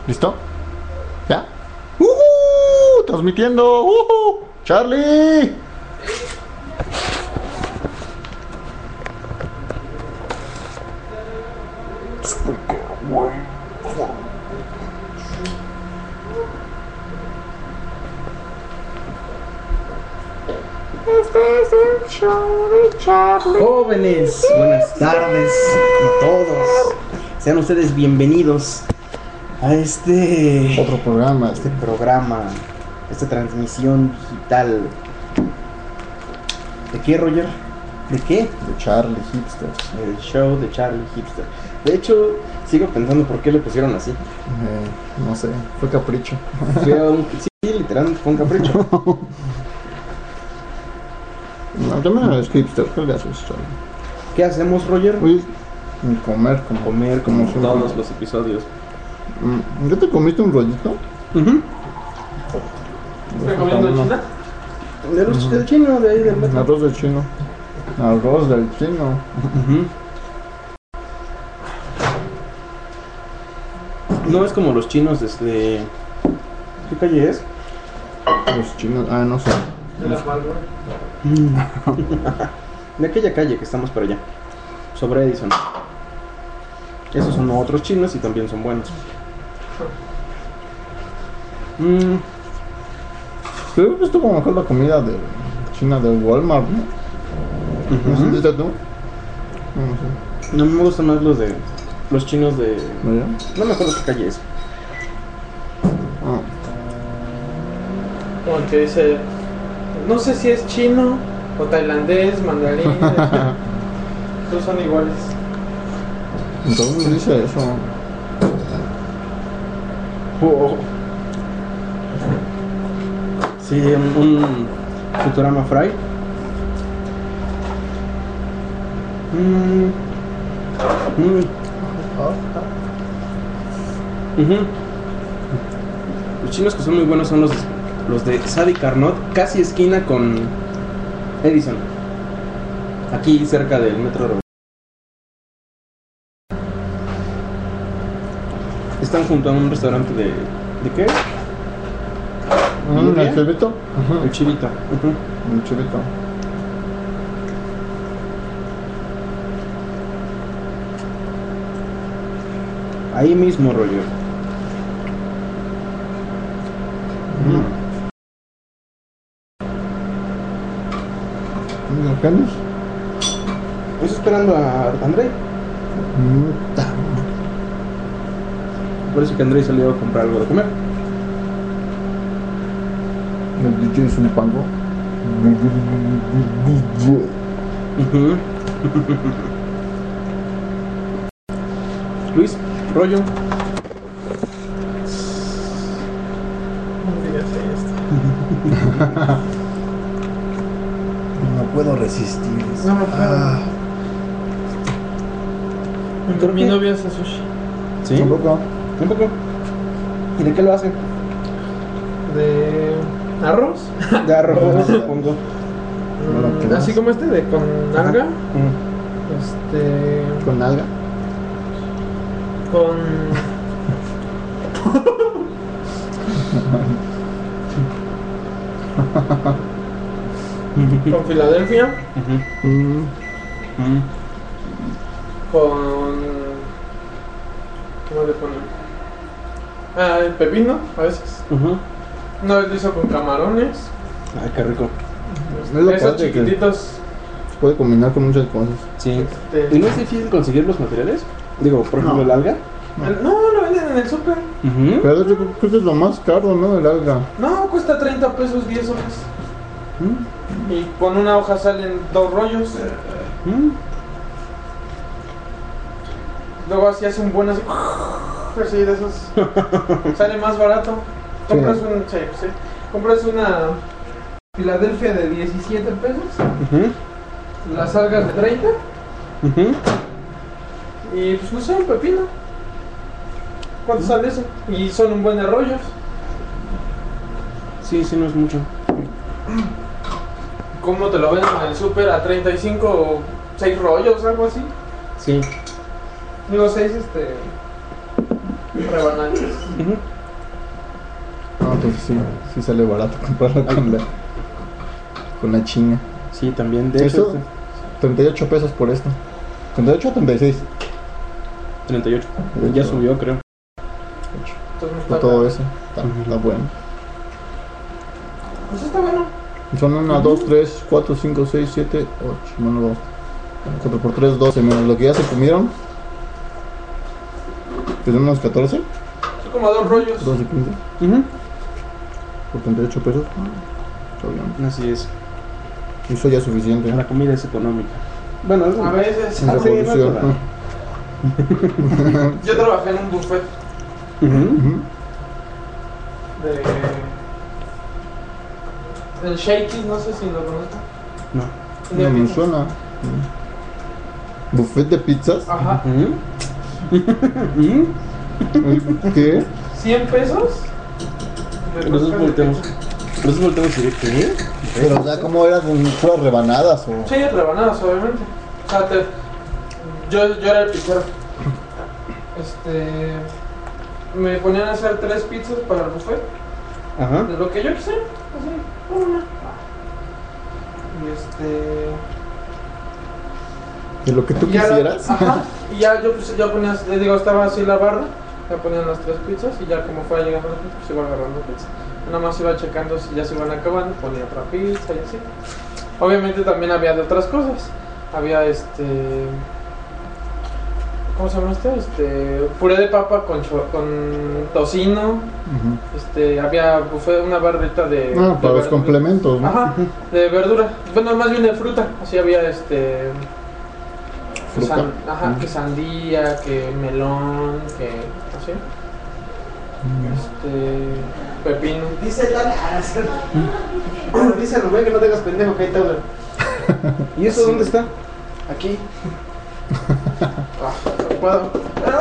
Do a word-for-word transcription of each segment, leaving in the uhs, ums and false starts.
¿Listo? ¿Ya? ¡Uh! Transmitiendo. ¡Uh! ¡Charlie! Este es el show de Charlie. Jóvenes, buenas tardes a todos. Sean ustedes bienvenidos a este Otro programa. este programa, esta transmisión digital. ¿De qué, Roger? ¿De qué? De Charlie Hipster. El show de Charlie Hipster. De hecho, sigo pensando por qué le pusieron así. Eh, no sé, fue capricho. Fue un, sí, literalmente fue un capricho. No, también es hipster, ¿qué le haces, Charlie? ¿Qué hacemos, Roger? Uy, comer como... Comer como como todos siempre. los episodios. Mm, ¿Ya te comiste un rollito? Uh-huh. ¿Está comiendo Ujú. china? De los, del chino, de ahí del metro. Arroz del chino. Arroz del chino. Ujú. No es como los chinos desde... ¿Qué calle es? Los chinos, ah, no sé. De la Malboro. De aquella calle que estamos por allá, sobre Edison. Esos son otros chinos y también son buenos. Mm, Creo que estuvo mejor la comida de China de Walmart, ¿no? ¿No ujú. sentiste tú? No sé. No me gustan más los de... Los chinos de... ¿No ya? No me acuerdo qué calle es. Ah, Como el que dice, no sé si es chino o tailandés, mandarín. Todos son iguales. entonces dice eso. Oh. Sí, un, un Futurama Fry. Mm. Mm. Ujú. Los chinos que son muy buenos son los, los de Sadi Carnot, casi esquina con Edison. Aquí cerca del metro Revolución. Están junto a un restaurante de... ¿De qué? Mm, ¿Birria? ¿El chivito? El Chivito. Ujú. El chivito. Ahí mismo, Roger. ¿Los canes? Estoy esperando a André. Mm, ta- Parece que André salió a comprar algo de comer. El D J es un pango. Ujú. Luis, rollo. No digas esto. No puedo resistir. No, no puedo. Ah, Con mi novia hace sushi. ¿Sí? tampoco. Un poco. ¿Y de qué lo hacen? De arroz. De arroz, supongo. Bueno, ¿qué Mm, más? así como este de con alga. Mm. Este. Con alga. Con. Con Filadelfia. Ujú. Mm, Mm. Con. ¿Cómo le ponen? Ah, el pepino, a veces. Ujú. Una vez lo hizo con camarones. Ay, qué rico. Es lo Esos padre que- chiquititos. se puede combinar con muchas cosas. Sí. Este, ¿Y no es difícil conseguir los materiales? Digo, por ejemplo, No. el alga. el- no, lo venden en el súper. Ujú. Pero yo creo que es lo más caro, ¿no? El alga. No, cuesta treinta pesos, diez hojas. Mm. Y con una hoja salen dos rollos. Mm. Luego así hace un buen así. Así de esos. Sale más barato. Compras Sí. un. Sí, sí. Compras una Filadelfia de diecisiete pesos. Ujú. Las algas de treinta. Ujú. Y pues no sé, un pepino. ¿Cuánto sale eso? Y son un buen de rollos. Sí, sí, no es mucho. ¿Cómo te lo venden en el súper a treinta y cinco o seis rollos, algo así? Sí. Digo, seis, este. rebanaditas. Ujú. No, entonces sí, sí sale barato comprarlo con la, con la China. Sí, también. De Eso, hecho, treinta y ocho pesos por esto. ¿treinta y ocho o treinta y seis? treinta y ocho. Ya subió, creo. Entonces no Por está todo caro. eso. Está, está bueno. Pues está bueno. Son una, dos, tres, cuatro, cinco, seis, siete, ocho. Bueno, dos. cuatro por tres, doce. Menos lo que ya se comieron. Tenemos unos catorce, Son como dos rollos. doce, quince. Ujú. Por treinta y ocho pesos. Ah, está bien. Así es. Eso ya es suficiente. La comida es económica. Bueno, es A veces. En Ah, sí, revolución. no, Yo trabajé en un buffet Ujú. Ujú. de. El Shakey's, no sé si lo conozco. No. No me suena. ¿Buffet de pizzas? Ajá. Ujú. Ujú. ¿Qué? cien pesos. de Nosotros tacos de volteamos. pizza. Nosotros volteamos y de ¿qué? Pero, o sea, ¿cómo eran? ¿Puras rebanadas o...? Sí, rebanadas, obviamente. O sea, te- yo, yo era el pizzero. Este. Me ponían a hacer tres pizzas para el buffet. Ajá. De lo que yo quisiera. Así, una. Y este. ¿De lo que tú y ya la- quisieras? ajá. Y ya yo, pues, yo ponía, les digo, estaba así la barra. Ya ponían las tres pizzas y ya como fue llegando la pizza, pues iba agarrando pizza. Nada más iba checando si ya se iban acabando, ponía otra pizza y así. Obviamente también había de otras cosas. Había este. ¿Cómo se llama este? Este. Puré de papa con, cho- con tocino. Ujú. Este. Había buffet, una barrita de. Ah, de para los verdura. complementos, ¿no? Ajá, de verdura. Bueno, más bien de fruta. Así había este. Que Fruta. san- ajá, Mm. que sandía, que melón, que. así. Este. Pepino. Dice la Dice Rubén que no tengas pendejo, que ahí está. ¿Y eso Sí. dónde está? Aquí. Ah, no puedo.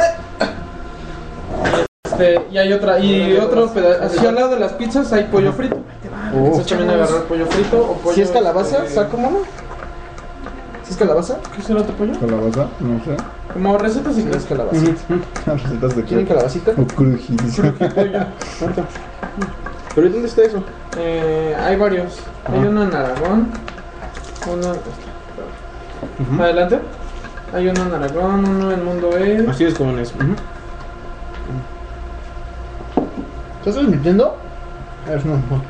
Este, y hay otra, y otro pedazo. Así al lado de las pizzas hay pollo frito. Oh. Entonces también agarrar pollo frito o pollo. ¿Si es calabaza? este, ¿Sabe cómo no? ¿Si es calabaza? ¿Qué es el otro pollo? ¿Calabaza? No sé. Como recetas Sí, es inglesas. calabacita. ¿Recetas de ¿Quieren qué? calabacita? O crujis. Pollo. ¿Cuánto? ¿Pero y dónde está eso? Eh, hay varios. Hay Ajá. uno en Aragón. Uno. Adelante. Hay uno en Aragón, uno en Mundo E. Así es como es. Ujú. ¿Estás transmitiendo? A ver, no, no.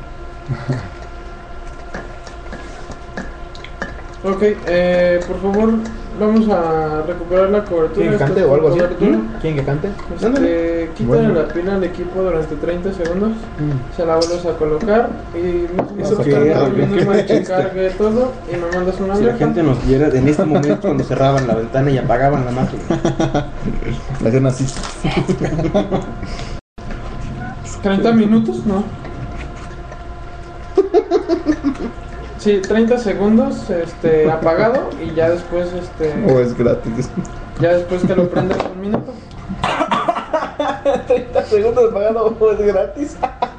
Ok, eh, por favor, vamos a recuperar la cobertura. ¿Quieren que Esta cante es o algo la así? cobertura. ¿Quieren que cante? Este, quítale Bueno. la pila al equipo durante treinta segundos. Mm. Se la vuelves a colocar y ¿Eso más qué tarde era? volviendo ¿Qué a es que cargue todo y me mandas una Si la alerta. gente nos viera en este momento cuando cerraban la ventana y apagaban la máquina. La hacen así. ¿treinta minutos? No. Sí, treinta segundos este, apagado y ya después este, O es gratis. ya después que lo prendes un minuto. treinta segundos apagado es gratis.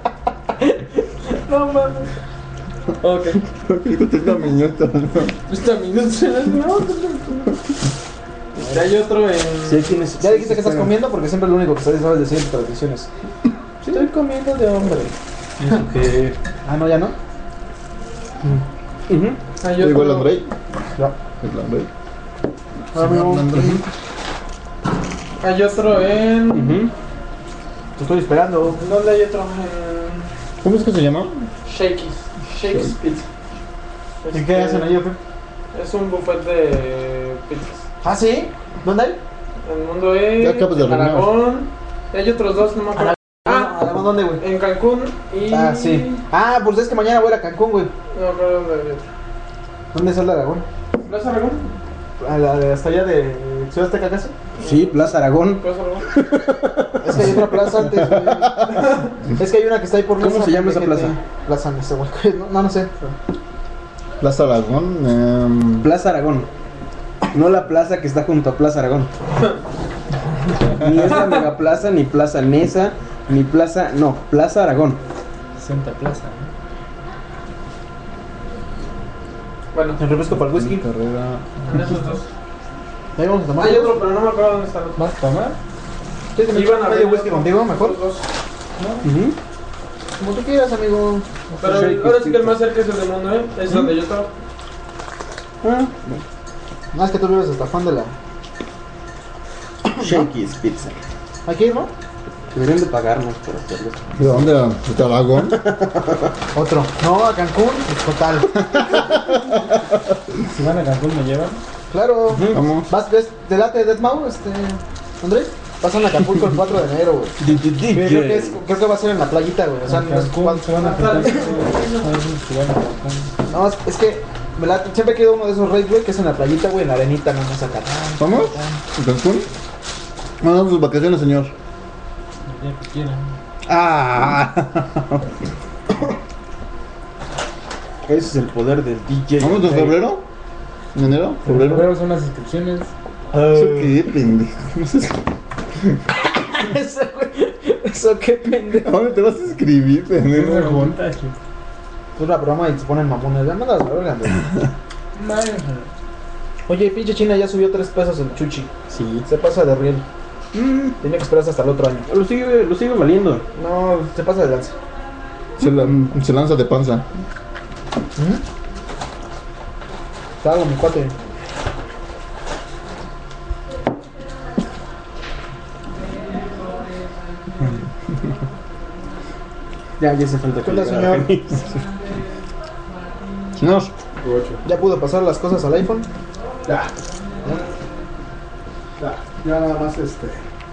No mames. Ok. treinta minutos. treinta minutos. No, ya hay otro en. Ya dijiste que estás comiendo porque siempre lo único que sabes decir en transmisiones. Estoy comiendo de hombre. Que... Ah, no, ya no. Ujú. Hay Igual otro. Andrei. Ya. El Andrei. Ah, amigo. Andrei. Hay otro en. Ujú. Te estoy esperando. ¿En dónde hay otro? En. ¿Cómo es que se llama? Shakey's. Shakey's Pizza. ¿Y qué hacen ahí, Ofe? Es un buffet de pizzas. ¿Ah, sí? ¿Dónde hay? En Mundo E. Ya acabas de en arruinar. Aragón. Y hay otros dos, no me acuerdo. Ah, ¿Además dónde, güey? en Cancún y. Ah, sí. Ah, pues es que mañana voy a ir a Cancún, güey. No me acuerdo dónde hay otro. ¿Dónde está el de Aragón? ¿Plaza Aragón? ¿A la de hasta allá de Ciudad Azteca casi? Sí, Plaza Aragón. ¿Plaza Aragón? Es que hay otra plaza antes, güey. Es que hay una que está ahí por ¿Cómo Plaza se llama esa P G T. plaza? Plaza Nezahualcóyotl, no, no, no sé. Plaza Aragón. em, Plaza Aragón. No la plaza que está junto a Plaza Aragón. Ni es la Megaplaza, ni Plaza Nesa, ni Plaza... No, Plaza Aragón. Santa Plaza, ¿no? Bueno, El refresco para el whisky. Carrera. en esos dos. Ahí vamos a tomar. Hay otro, pero no me acuerdo dónde está el otro. ¿Vas a tomar? ¿Quieres que me Iban tome a medio ver whisky contigo, mejor? los dos. Ujú. Como tú quieras, amigo. Pero ahora sí que el más cerca es el de Mundo, ¿eh? Es donde yo estaba. Ah, No, es que tú vives hasta fan de la... Shakey's Pizza. ¿Aquí, no? Deberían de pagarnos por hacerlo. ¿De dónde? ¿De Aragón? Otro. No, a Cancún, total. Si van a Cancún, ¿me llevan? Claro. Vamos. ¿Vas, ves, de late de Deadmau, este... Andrés? Pasan a Acapulco el cuatro de enero, güey. Creo que, es, creo que va a ser en la playita, güey. O sea, A no es Cancún, cuando- se van a Cancún. Si van a Cancún. No, es, es que me late- siempre he querido uno de esos raids, güey, que es en la playita, güey, en la arenita, no más acá. ¿Vamos? ¿En Cancún? Vamos a sus vacaciones, señor. El día que quieran. Ah. Ese es el poder del D J. ¿Vamos en febrero? ¿En enero? En ¿Febrero? febrero son las inscripciones. ¿Eso qué, pendejo? No sé. Eso, güey. Eso, qué pendejo. ¿A dónde te vas a inscribir, Es de pendejo? montaje. Es la broma y se ponen mamones. Ya mandas a verga, Andrés. Oye, pinche China ya subió tres pesos el chuchi. Sí. Se pasa de riel. Mm, Tiene que esperarse hasta el otro año. lo sigue, lo sigue valiendo. No, se pasa de lanza. Se, la- se lanza de panza. ¿Mm? Te hago mi cuate. Ya, ya hace falta ¿Qué que onda, llegue señor? la remis. Señor, ¿Ya pudo pasar las cosas al iPhone? Ya. Ya. Ya nada más este.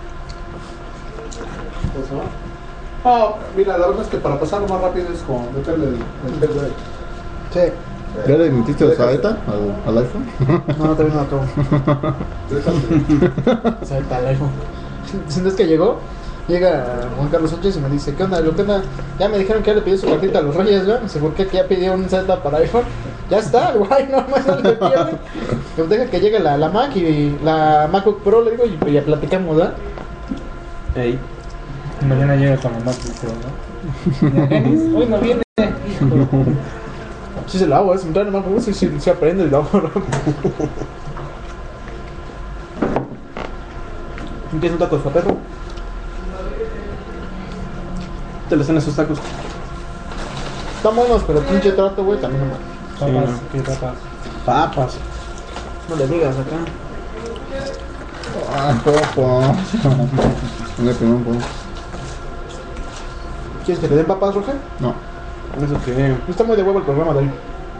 ¿Eso? Oh, mira, la verdad es que para pasarlo más rápido es con meterle el, el pendrive. Sí. ¿ya le metiste la saeta al, al iPhone? No, todavía no acabo. Déjate. O sea, está el iPhone. ¿Sientes que llegó? Llega Juan Carlos Sánchez y me dice, ¿qué onda? Lo que onda? Ya me dijeron que ya le pidió su cartita a los Reyes, ¿verdad? Dice, ¿por qué? Que ya pidió un Z para iPhone. Ya está, guay, no más no le pierde. Pues deja que llegue la, la Mac y la MacBook Pro, le digo, y ya platicamos, ¿verdad? Ey. Mañana llega con la Mac Pro, ¿no? Denis, hoy no viene. Hijo. Sí se la hago, ¿eh? Si me traen la MacBook, sí, sí, sí aprendo y lo hago rápido. ¿Quieres un taco de perro? Te le hacen esos tacos. Están buenos, pero pinche trato, güey, también no me... Papas, ¿qué papas? Papas. No le digas acá. Ah, popo. ¿Dónde primero, po? ¿Quieres que te den papas, Roger? No. Eso que. Está muy de huevo el programa de hoy.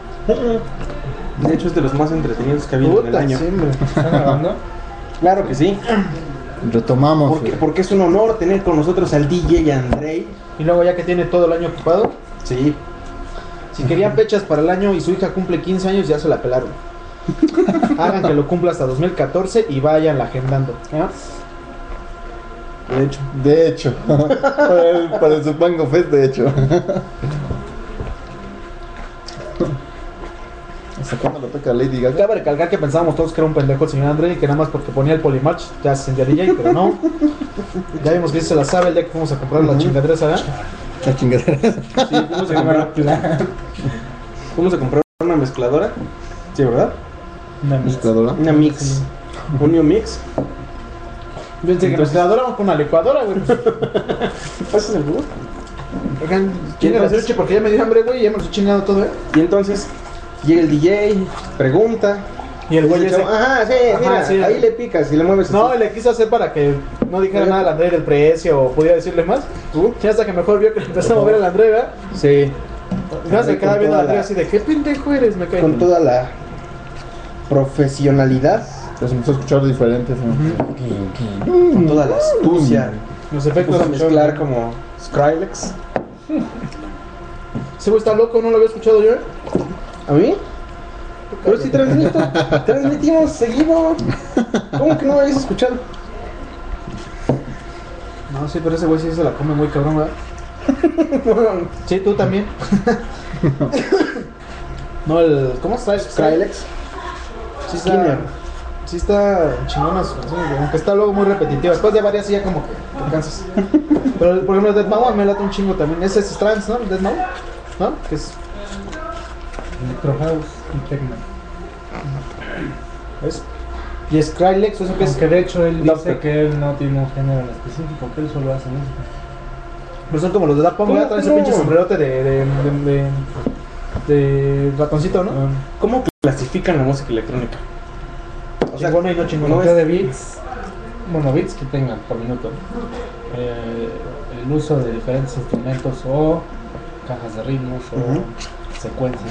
De hecho, es de los más entretenidos que ha habido en el Puta, año. sí, hombre. ¿Están grabando? Claro que sí. Retomamos. Porque, güey. porque es un honor tener con nosotros al D J Andrei. Y luego ya que tiene todo el año ocupado, Sí. si querían fechas para el año y su hija cumple quince años, ya se la pelaron. Hagan que lo cumpla hasta dos mil catorce y vayan agendando. ¿Ah? De hecho. De hecho. para, el, para el Supango Fest, de hecho. ¿Hasta cuándo lo toca Lady Gaga? Cabe recalcar que pensábamos todos que era un pendejo el señor André y que nada más porque ponía el Polymatch ya se sentía D J, pero no. Ya vimos que sí se la sabe el día que fuimos a comprar la chingadera, ¿verdad? La chingadera. Sí, fuimos a comprar, fuimos a comprar una mezcladora. Sí, ¿verdad? Una mix. Mezcladora. Una mix. Un new mix. Pensé que nos quedadora con una licuadora, güey. ¿Pasas el jugo? Oigan, ¿quién era entonces? el porque ya me dio hambre, güey, y ya me lo estoy chingando todo, ¿eh? Y entonces llega el D J, pregunta. Y el güey dice, ese... ajá, sí, Ajá, mira, sí. ahí le picas y le mueves. No, así. le quiso hacer para que no dijera nada al André del precio o pudiera decirle más. ¿Tú? Y hasta que mejor vio que le empezó a mover al André, ¿verdad? Sí. Ya se Con quedaba viendo toda al André la- así de, ¿qué pendejo eres? Me cae. Con toda la profesionalidad, Pues empezó a escuchar diferentes. ¿no? con toda la astucia. Los Se efectos puso a de mezclar como Skrillex. Ese güey está loco, no lo había escuchado yo, ¿eh? ¿A mí? Pero si transmito, transmitimos seguido. ¿Cómo que no lo habías escuchado? No, sí, pero ese güey sí se la come muy cabrón, ¿verdad? Sí, tú también. No, el... ¿Cómo está? Skrillex. Sí está... Skinner. Sí está chingona, sí, aunque está luego muy repetitiva. Después de varias sí ya como que te cansas. Pero por ejemplo el Deadmau me late un chingo también. Ese es trance, ¿no? El Deadmau, ¿no? Que es... Electro House y Tecno. ¿Ves? Y Skrillex, eso que es. Que de hecho él No, dice pero- que él no tiene un género en específico, que él solo hace música. Pero son como los de Daft Punk, ¿Cómo, ¿verdad? Traen ese cómo? pinche sombrerote de. de. de. de, de ratoncito, ¿no? Um, ¿Cómo clasifican la música electrónica? O sea, bueno y no chingón. no Cantidad es- de beats, bueno, beats que tengan por minuto. Eh, el uso de diferentes instrumentos o cajas de ritmos o Ujú. secuencias.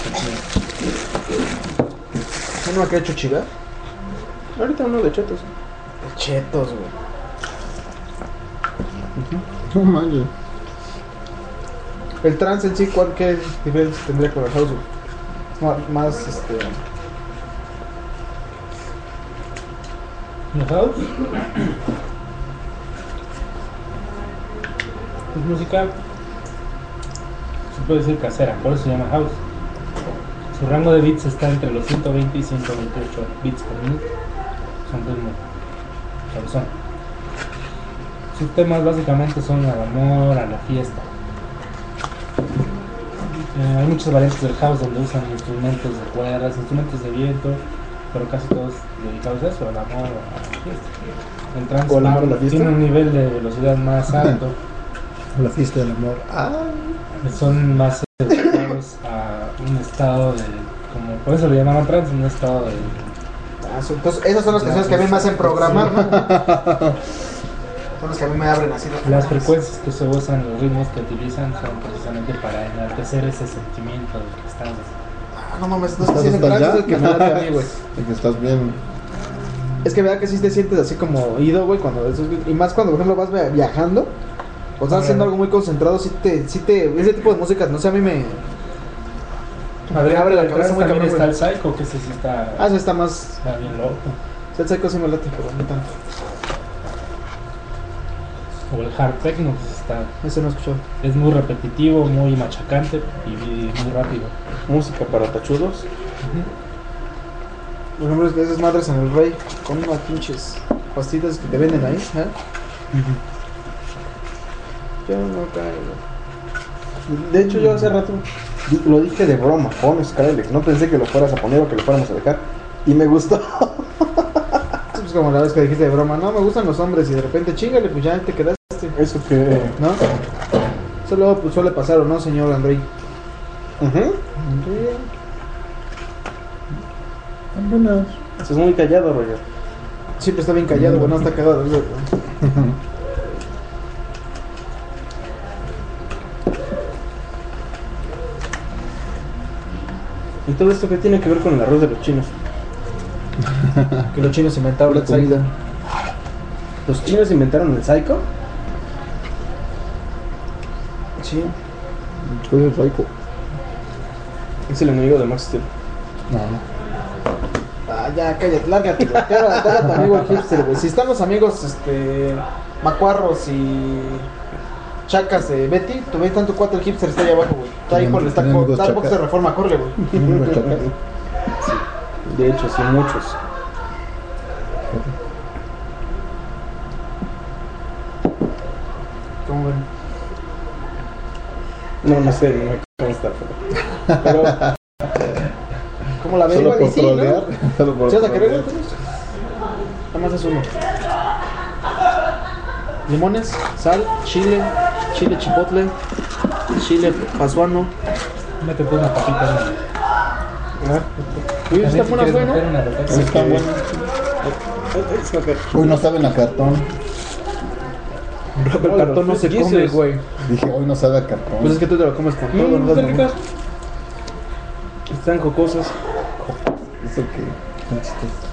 ¿No me ha hecho chivar? Ahorita uno de chetos. Chetos, güey. No manches. El trance en sí, ¿cuál qué diferencia tendría con el house? güey? Más, más este. ¿El house? Es música, se puede decir casera, por eso se llama house. Su rango de beats está entre los ciento veinte y ciento veintiocho beats por minuto. Son ritmos son. Sus temas básicamente son al amor, a la fiesta. Eh, hay muchas variantes del house donde usan instrumentos de cuerdas, instrumentos de viento, pero casi todos dedicados a eso, al amor, a la fiesta. El trance ¿O al amor a la punk fiesta? tiene un nivel de velocidad más alto, La fiesta del amor. Ah. son más dedicados a un estado de, como por eso le llamaban trance, un estado de... Ah, son- entonces, esas son las canciones que a mí me hacen programar, ¿no? Son las que a mí me abren así. ¿no? Las frecuencias que se usan, los ritmos que utilizan son precisamente para enaltecer ese sentimiento de que estás... Ah, no mames, entonces ¿Estás sí, el hasta trance allá? es el que me late a mí, güey. De que estás bien. Es que vea que sí te sientes así como ido, güey, cuando eso es- y más cuando por ejemplo vas via- viajando o estás haciendo algo muy concentrado, sí te, sí te, ese tipo de música, no sé, a mí me abre, abre la cabeza muy también cabrón, está el güey. psycho, que ese sí está, Ah, ese está más, está bien loco. el psycho sí me late, pero no tanto. O el hard techno, pues está, Ese no he escuchado. es muy repetitivo, muy machacante y muy rápido. Música para tachudos. Por ejemplo, es que esas madres en el Rey con unas pinches pastitas que te venden ahí, ¿eh? Yo no caigo. De hecho, yo hace rato di- lo dije de broma, pon Skrillex. No pensé que lo fueras a poner o que lo fuéramos a dejar. Y me gustó. Es como la vez que dijiste de broma, no me gustan los hombres y de repente chingale, pues ya te quedaste, Eso que. ¿no? Eso luego pues, suele pasar, ¿o no, señor Andrei? Ujú. Apenas. Estás muy callado, Roger. Siempre está bien callado, güey, no está cagado. Güey. ¿Y todo esto qué tiene que ver con el arroz de los chinos? Que los chinos inventaron la comida. salida. ¿Los chinos inventaron el psycho? Sí. Tú eres rico. Es el enemigo de Max Steel. No. Ah, ya, cállate, lárgate, güey. Ya, ya, ya, tu amigo el hipster, güey. Si están los amigos, este, macuarros y chacas de Betty, tú ves tanto cuatro el hipster está ahí abajo, güey. Está ahí Tienen- por el tienen Starbucks dos Starbucks de chacas. Reforma, corre, güey. Unos chacas. De hecho, sí, muchos. ¿Cómo ven? No, no sé, no me consta. Pero, pero ¿Cómo la ven? Solo Igual y por sí, ¿no? trolear. Solo por ¿Sí vas a querer, güey? trolear. Nada más es uno. Limones, sal, chile, chile chipotle, chile pasuano. Métete una papita. Uy, También están si buenas, quieres güey, ¿no? meter una rotación. Sí, están buenos. Uy, no saben a cartón. El cartón no se Jesus. come, güey. Dije, hoy no sabe a cartón. Pues es que tú te lo comes con todo, Mm, ¿no? qué ricas. están cocosas. Eso que. Son chistosos.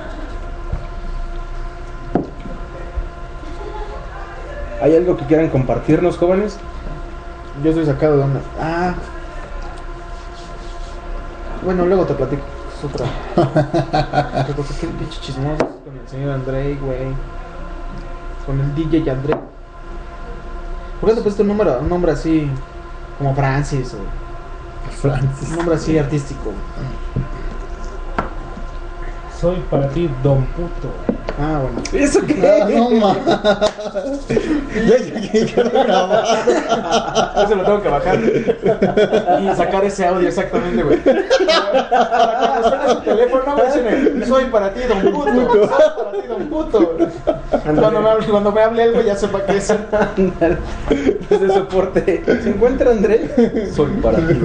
¿Hay algo que quieran compartirnos, jóvenes? Yo estoy sacado de onda. Ah. Bueno, luego te platico. Es otra. Otra cosa, qué pinche chismoso con el señor Andrei, güey. Con el D J Andrei. ¿Por qué te pusiste un nombre, un nombre así como Francis o Francis. un nombre así artístico? Soy para ti Don Puto. Ah, bueno. ¿Eso qué? Ah, no mames. Ya llegué, quedó grabado. Eso lo tengo que bajar y sacar ese audio exactamente, güey. Para cuando suene su teléfono, güey, suene, soy para ti, don puto. Soy para ti, don puto. Cuando me hable, cuando me hable él, güey, ya sepa qué es. Ándale. Es de soporte. ¿Se encuentra André? Soy para ti.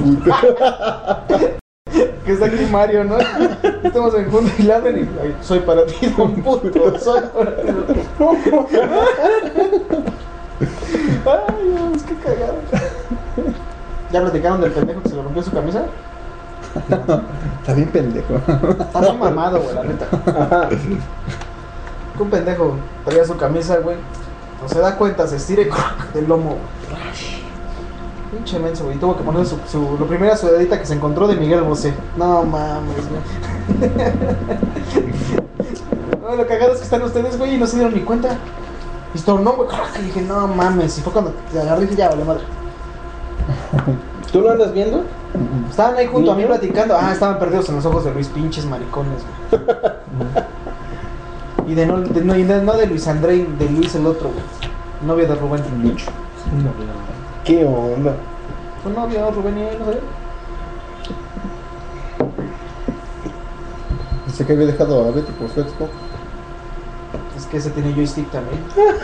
Que está aquí Mario, ¿no? Estamos en junto y le hablan y ay, soy para ti, don puto. Soy para ti, don puto. Ay, Dios, qué cagado. ¿Ya platicaron del pendejo que se le rompió su camisa? Está bien pendejo. Está muy mamado, güey, la neta. Que un pendejo traía su camisa, güey. No se da cuenta, se estira y del lomo. Pinche menso, güey. Tuvo que poner su, su. Lo primera sudadita que se encontró de Miguel Bosé. No mames, güey. No, lo cagado es que están ustedes, güey, y no se dieron ni cuenta. Y estornó, güey. Y dije, no mames. Y fue cuando te agarré y dije, ya, vale, madre. ¿Tú lo andas viendo? Estaban ahí junto a mí ¿Niño? platicando. Ah, estaban perdidos en los ojos de Luis, pinches maricones, güey. Y de no, de, no, y de, no de Luis André, de Luis el otro, güey. Novio de Rubén. Mucho. No, no. ¿Qué onda? Su novio, Rubén, y él, no sé. Dice que había dejado a Betty por su Xbox. Es que ese tiene joystick también.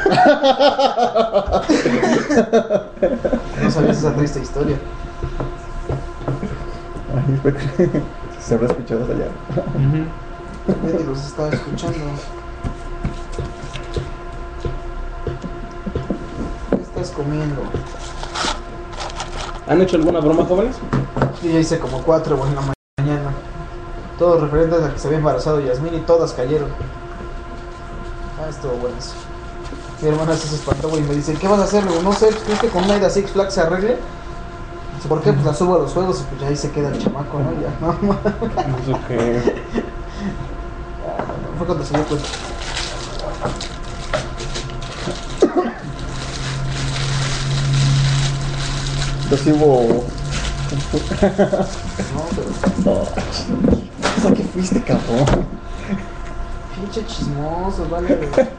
No sabías esa triste historia. Ay, espero que se habrá escuchado allá. Betty los estaba escuchando. ¿Qué estás comiendo? ¿Han hecho alguna broma, jóvenes? Yo ya hice como cuatro, güey, en la mañana. Todos referentes a que se había embarazado Yasmín y todas cayeron. Ah, estuvo bueno eso. Mi hermana se espantó, güey, y me dice, ¿qué vas a hacer? Le digo, no sé, ¿crees que con una ida Six Flags se arregle? Dice, ¿por qué? Pues la subo a los juegos y pues ya ahí se queda el chamaco, ¿no? Ya, no, No sé qué. fue cuando se dio cuenta. Yo sí hubo. No, pero... ¿A qué fuiste, cabrón? Pinche chismoso, vale. Pinche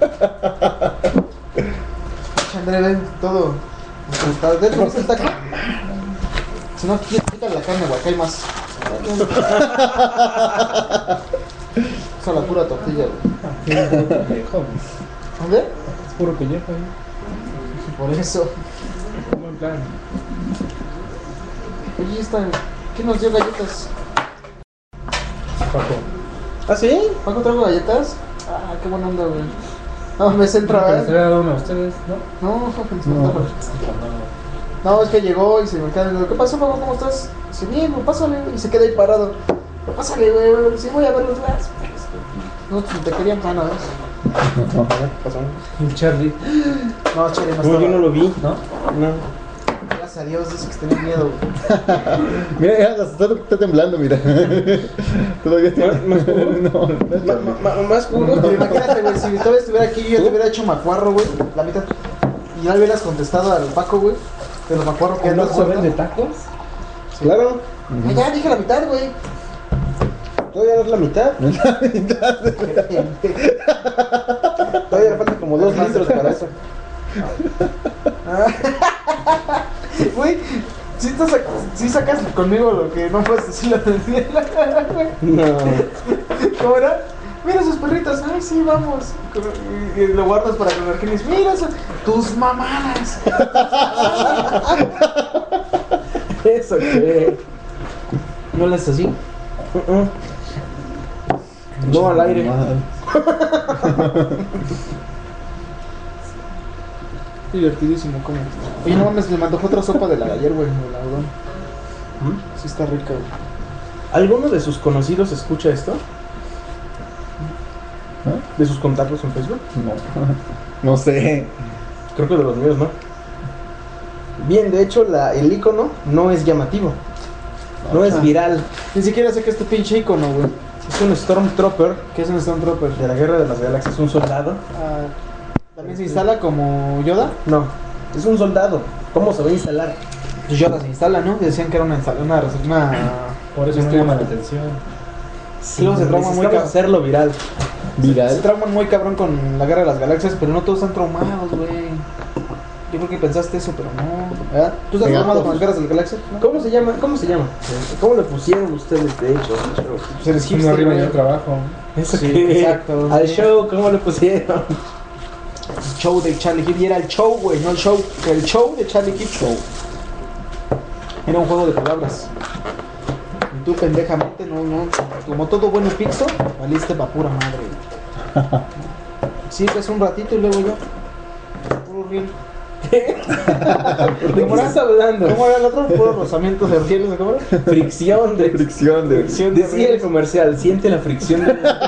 André, ven, todo. Está dentro de esta taco. Si no, quítale la carne, güey, acá hay más. Son la pura tortilla, güey. Es puro pellejo, güey. ¿Dónde? Es puro pellejo, güey. Por eso. Buen plan. Oye, esta. ¿Qué nos dio galletas? Paco. ¿Ah, sí? ¿Paco trajo galletas? Ah, qué buena onda, güey. No, me centra, Pero se le ¿verdad? ha dado uno a ustedes, ¿no? No, no, No. no. No, es que llegó y se me queda. ¿Qué pasó, Paco? ¿Cómo estás? Dice, bien, pues pásale. Y se queda ahí parado. Pero pásale, güey. Sí, voy a ver los glass. Nosotros te queríamos ganar, ¿ves? ¿Qué pasó? El Charlie, No, Chile, no No, estaba. yo no lo vi. ¿no? No. Gracias a Dios, dice que tenía miedo, güey. Mira, ya está, está temblando, mira. Todavía tiene. ¿Más- más puro? No, no es Ma- Charlie. ma- ma- Más puro. Pero imagínate, güey, si todavía estuviera aquí, yo te hubiera hecho macuarro, güey, la mitad. Y ya le hubieras contestado al Paco, güey, de los macuarros que ¿No andas se ven de jugando. tacos? Claro. Ah, ya dije la mitad, güey. Todavía no es la mitad. Todavía le falta como dos litros para eso. Güey, si sí, sac sí sacas conmigo lo que no puedes decirle a Daniela, güey. No. ¿Cómo era? Mira sus perritas, ay, sí, vamos. Y, y lo guardas para con Argenis. Mira su- tus mamadas. ¿Eso qué? No le haces así. Uh-uh. No al aire. Divertidísimo, ¿cómo? Oye, no mames, le mandó otra sopa de la de ayer, güey, del algodón. Sí está rica, güey. ¿Alguno de sus conocidos escucha esto? ¿Ah? ¿De sus contactos en Facebook? No. No sé. Creo que de los míos, ¿no? Bien, de hecho, la, el icono no es llamativo. No es viral. Ni siquiera sé que es tu pinche icono, güey. Es un Stormtrooper ¿Qué es un Stormtrooper? de la Guerra de las Galaxias. Un soldado. Ah, ¿también se instala como Yoda? No, es un soldado. ¿Cómo se va a instalar? Pues Yoda se instala, ¿no? Decían que era una instala, una, una... Por eso no Este, llama la atención. Sí, luego se trauma muy Necesitamos cabrón. hacerlo viral. Se Viral. trauman muy cabrón con la Guerra de las Galaxias, pero no todos están traumados, güey. Yo creo que pensaste eso, pero no. ¿Verdad? ¿Tú estás Venga, traumado pues. con las Guerras de las Galaxias? ¿No? ¿Cómo se llama? ¿Cómo se llama? ¿Cómo le pusieron ustedes, de hecho? Pues eres Uno hipster, arriba y güey. otro abajo. Eso Sí, que- exacto. Al show, ¿cómo le pusieron? El show de Charlie Heap. Y era el show, güey, no el show. El show de Charlie Heap. Show. Era un juego de palabras. Y tú, pendejamente, no, no. Como todo bueno pixo, valiste pa' pura madre. Sí, pues un ratito y luego yo. Puro riel. ¿De qué estás hablando? ¿Cómo era el otro? Puro rozamiento de rieles, ¿cómo era? Fricción de... Fricción de. Fricción de Decía el rieles. comercial, siente la fricción de los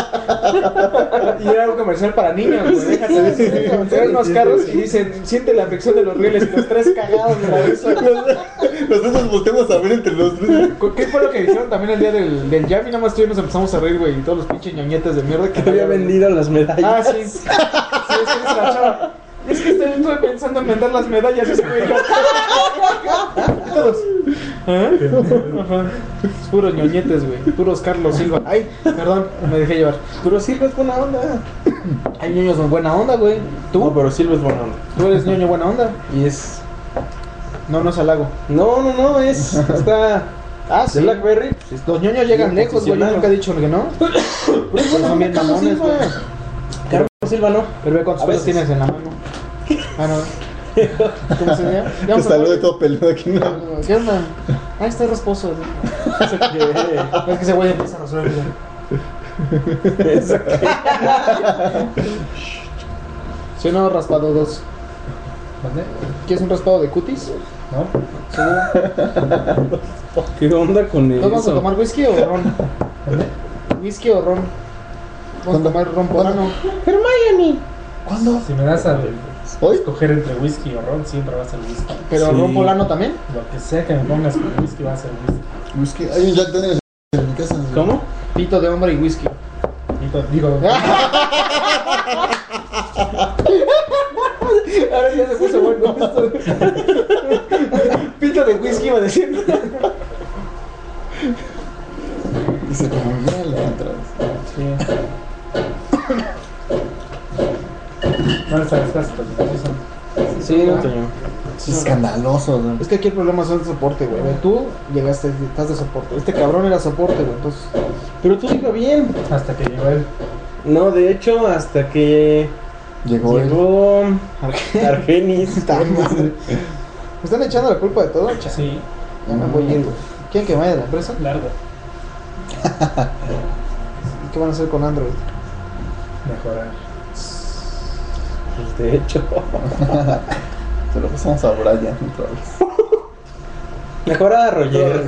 Y era un comercial para niños, güey. Déjate de eso. Te ven unos carros y dicen, siente la fricción de los rieles y los tres cagados de la risa. Nosotros nos volteamos a ver entre los tres. ¿Qué fue lo que hicieron también el día del, del Jam? Y nada más tú y yo nos empezamos a reír, güey. Y todos los pinches ñoñetes de mierda que había vendido las medallas. Ah, sí. Sí, es que dice la chava. Es que estoy, estuve pensando en vender las medallas. Ese güey. yo. Todos. ¿Eh? Ajá. Puros ñoñetes, güey. Puros Carlos Silva. Ay, perdón, me dejé llevar. Pero Silva es buena onda. Hay ñoños con buena onda, güey. ¿Tú? No, pero Silva es buena onda. Tú eres ñoño buena onda. Y es... No, no es halago. No, no, no, es... Está... Ah, De sí. Blackberry. pues, Los ñoños llegan Bien lejos, güey. Yo posicionado. nunca he dicho que no. Pero son bien Carlos mamones, Silva. güey. Carlos Silva no. Pero ve cuántos A pelos veces. tienes en la mano. Ah, no. ¿Cómo se llama? Ya Te vamos a saludo hablar. todo peludo aquí. ¿No? ¿Qué onda? Ah, está rasposo. ¿No? Eso que... Es que ese güey empieza a rasurar. güey. Eso que... ¿Sí o no, raspado dos? ¿Dónde? ¿Quieres un raspado de cutis? ¿No? ¿Seguro? ¿Qué onda con ¿Nos vamos a eso? tomar whisky o ron? ¿Dónde? ¿Whisky o ron? Vamos a tomar ron polano. ¿Cuándo? Si me das a ¿Hoy? escoger entre whisky o ron, siempre va a ser whisky. ¿Pero Sí. ron polano también? Lo que sea que me pongas con whisky va a ser whisky. Whisky. Hay un Jack Daniels en mi casa. ¿Cómo? Pito de hombre y whisky. Y to- digo, Ahora ya se puso bueno esto. Pito de whisky iba a decir. Dice como mira la entrada. sí. No les hagas caso, porque no son- Sí, no, Toño. Es escandaloso, güey. Es que aquí el problema son de soporte, güey. Ve, tú llegaste, estás de soporte. Este cabrón era soporte, güey. Entonces, Pero tú digo bien. Hasta que llegó él. No, de hecho, hasta que Llegó él. llegó Argenis. está mal. ¿Me están echando la culpa de todo? Cha, Sí, Ya me voy a ir, güey. ¿Quieren que vaya de la empresa? largo. ¿Qué van a hacer con Android? Mejorar. Pues de hecho, Se lo pasamos a Brian otra vez. mejorada Roger.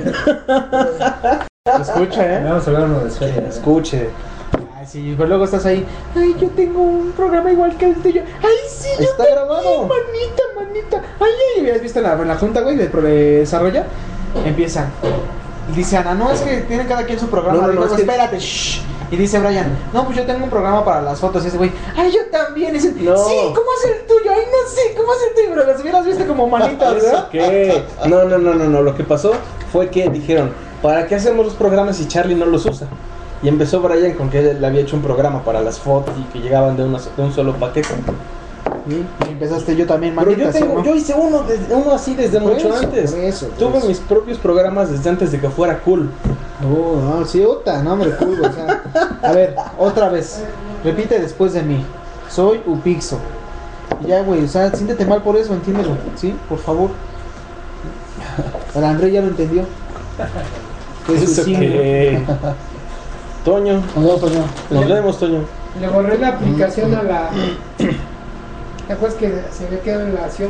Escucha, ¿eh? Vamos a hablar uno de esfera. Escuche. Ay, sí, pero luego estás ahí. Ay, yo tengo un programa igual que el tuyo. Ay, sí, yo Está también, grabado. manita, manita. Ay, ay, ¿habías visto en la, en la junta, güey, de, de desarrollo? Empiezan. Y dice Ana, no, es que tienen cada quien su programa. No, no, Digo, no, es que- espérate, shh. Y dice Brian, no, pues yo tengo un programa para las fotos. Y ese güey, ay, yo también. Y dice, No. sí, ¿cómo es el tuyo? Ay, no sé, ¿cómo es el tuyo? Pero las hubieras visto como manitas, ¿Eso ¿verdad? qué? No, no, no, no, no. Lo que pasó fue que dijeron, ¿para qué hacemos los programas si Charlie no los usa? Y empezó Brian con que él había hecho un programa para las fotos y que llegaban de, una, de un solo paquete. Y empezaste yo también, Pero manita. yo, ¿sí o tengo, no? yo hice uno, desde- uno así desde Por mucho eso, antes. por eso, por Tuve eso. mis propios programas desde antes de que fuera cool. No, no, sí, otra, no, hombre, cool, o sea. A ver, otra vez. Repite después de mí. Soy Upixo. Y ya, güey, o sea, siéntete mal por eso, entiéndelo, ¿sí? Por favor. El André ya lo entendió. Que es Eso su signo. que... Toño, Nos vemos, Toño. nos vemos, Toño. Le borré la aplicación a la. ¿Te acuerdas que se había quedado en la acción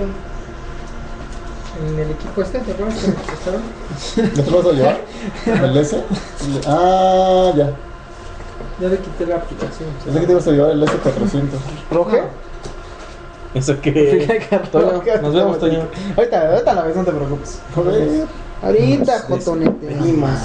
en el equipo este? ¿Te acuerdas que me prestaron? ¿Ya te lo vas a llevar? ¿El S? Ah, ya. Ya le quité la aplicación. Pensé que te ibas a llevar el S cuatrocientos. ¿Roge? Eso que... Toño, nos vemos, Toño. Ahorita, ahorita a la vez, no te preocupes. Joder. Ahorita, Nos Jotonete. despedimos.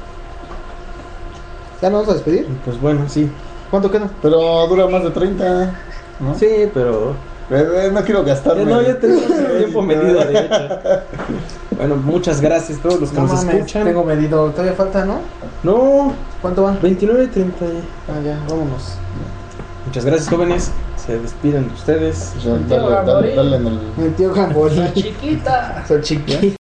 ¿Ya nos vamos a despedir? Y pues bueno, sí. ¿Cuánto queda? Pero dura más de treinta, ¿no? Sí, pero... Eh, No quiero gastarme. Eh, no, ya tenemos el tiempo medido, de hecho. Bueno, muchas gracias a todos los que No nos mames, escuchan. tengo medido. Todavía falta, ¿no? No, ¿Cuánto van? veintinueve treinta. Ah, ya, vámonos. Muchas gracias, jóvenes. Se despiden de ustedes. O sea, dale, dale, dale en el. El tío Gamborí. La chiquita. Son chiquitos.